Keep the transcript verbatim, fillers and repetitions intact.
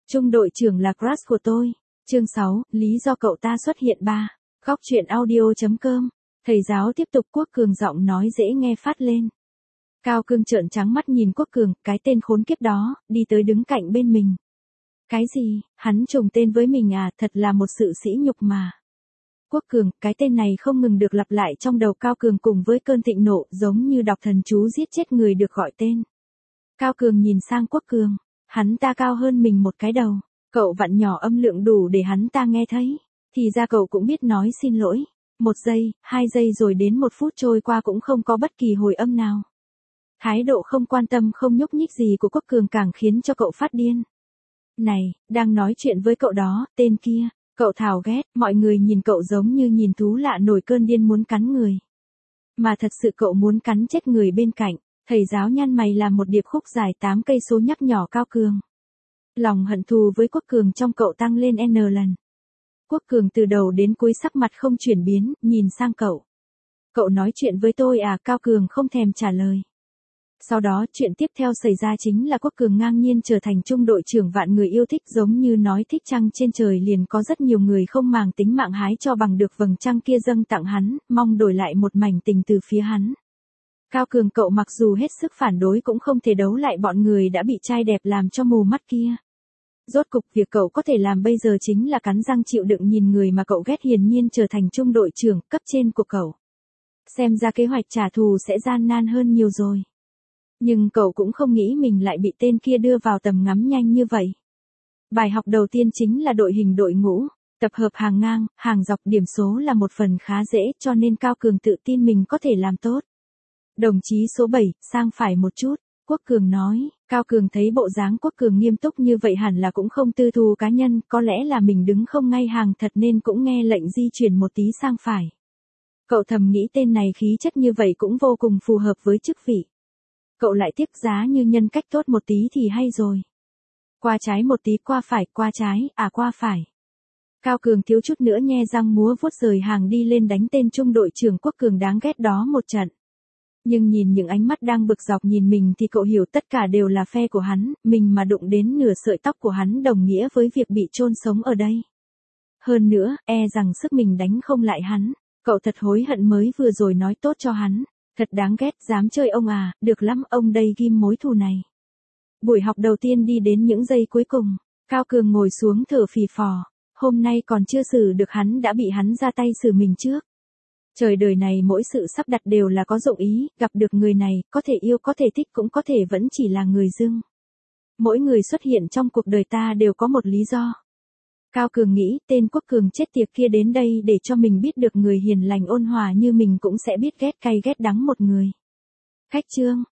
Trung đội trưởng là crush của tôi. Chương sáu, lý do cậu ta xuất hiện ba. Góc truyện audio.com. Thầy giáo tiếp tục. Quốc Cường giọng nói dễ nghe phát lên. Cao Cương trợn trắng mắt nhìn Quốc Cường, cái tên khốn kiếp đó, đi tới đứng cạnh bên mình. Cái gì, hắn trùng tên với mình à, thật là một sự sỉ nhục mà. Quốc Cường, cái tên này không ngừng được lặp lại trong đầu Cao Cường cùng với cơn thịnh nộ, giống như đọc thần chú giết chết người được gọi tên. Cao Cường nhìn sang Quốc Cường, hắn ta cao hơn mình một cái đầu, cậu vặn nhỏ âm lượng đủ để hắn ta nghe thấy, thì ra cậu cũng biết nói xin lỗi. Một giây, hai giây rồi đến một phút trôi qua cũng không có bất kỳ hồi âm nào. Thái độ không quan tâm không nhúc nhích gì của Quốc Cường càng khiến cho cậu phát điên. Này, đang nói chuyện với cậu đó, tên kia, cậu thảo ghét, mọi người nhìn cậu giống như nhìn thú lạ nổi cơn điên muốn cắn người. Mà thật sự cậu muốn cắn chết người bên cạnh. Thầy giáo nhăn mày làm một điệp khúc dài tám cây số nhắc nhỏ Cao Cường. Lòng hận thù với Quốc Cường trong cậu tăng lên N lần. Quốc Cường từ đầu đến cuối sắc mặt không chuyển biến, nhìn sang cậu. Cậu nói chuyện với tôi à? Cao Cường không thèm trả lời. Sau đó, chuyện tiếp theo xảy ra chính là Quốc Cường ngang nhiên trở thành trung đội trưởng vạn người yêu thích, giống như nói thích trăng trên trời liền có rất nhiều người không màng tính mạng hái cho bằng được vầng trăng kia dâng tặng hắn, mong đổi lại một mảnh tình từ phía hắn. Cao Cường cậu mặc dù hết sức phản đối cũng không thể đấu lại bọn người đã bị trai đẹp làm cho mù mắt kia. Rốt cục việc cậu có thể làm bây giờ chính là cắn răng chịu đựng nhìn người mà cậu ghét hiển nhiên trở thành trung đội trưởng cấp trên của cậu. Xem ra kế hoạch trả thù sẽ gian nan hơn nhiều rồi. Nhưng cậu cũng không nghĩ mình lại bị tên kia đưa vào tầm ngắm nhanh như vậy. Bài học đầu tiên chính là đội hình đội ngũ, tập hợp hàng ngang, hàng dọc điểm số là một phần khá dễ cho nên Cao Cường tự tin mình có thể làm tốt. Đồng chí số bảy, sang phải một chút, Quốc Cường nói. Cao Cường thấy bộ dáng Quốc Cường nghiêm túc như vậy hẳn là cũng không tư thù cá nhân, có lẽ là mình đứng không ngay hàng thật nên cũng nghe lệnh di chuyển một tí sang phải. Cậu thầm nghĩ tên này khí chất như vậy cũng vô cùng phù hợp với chức vị. Cậu lại tiếc giá như nhân cách tốt một tí thì hay rồi. Qua trái một tí, qua phải, qua trái, à qua phải. Cao Cường thiếu chút nữa nhe răng múa vuốt rời hàng đi lên đánh tên trung đội trưởng Quốc Cường đáng ghét đó một trận. Nhưng nhìn những ánh mắt đang bực dọc nhìn mình thì cậu hiểu tất cả đều là phe của hắn, mình mà đụng đến nửa sợi tóc của hắn đồng nghĩa với việc bị chôn sống ở đây. Hơn nữa, e rằng sức mình đánh không lại hắn, cậu thật hối hận mới vừa rồi nói tốt cho hắn, thật đáng ghét, dám chơi ông à, được lắm, ông đây ghim mối thù này. Buổi học đầu tiên đi đến những giây cuối cùng, Cao Cường ngồi xuống thở phì phò, hôm nay còn chưa xử được hắn đã bị hắn ra tay xử mình trước. Trời đời này mỗi sự sắp đặt đều là có dụng ý, gặp được người này, có thể yêu có thể thích cũng có thể vẫn chỉ là người dưng. Mỗi người xuất hiện trong cuộc đời ta đều có một lý do. Cao Cường nghĩ tên Quốc Cường chết tiệt kia đến đây để cho mình biết được người hiền lành ôn hòa như mình cũng sẽ biết ghét cay ghét đắng một người. Khách trương,